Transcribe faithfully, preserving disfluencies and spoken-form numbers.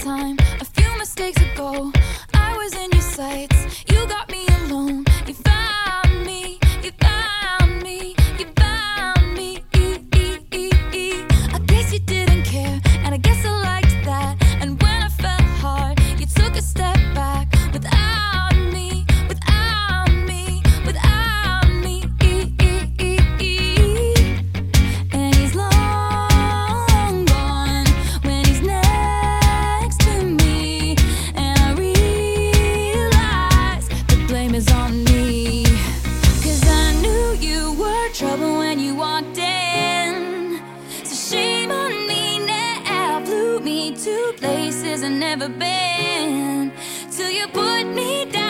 time, a few mistakes ago, I was in your sights. You got me alone. You found me. You found me. You found me. I guess you didn't care, and I guess I liked that. And when I fell hard, you took a step back. Without me, without me, without me. And he's long gone when he's next to me. And I realize the blame is on me. Cause I knew you were trouble when you walked in. So shame on me now. Flew me to places I've never been. Till you put me down.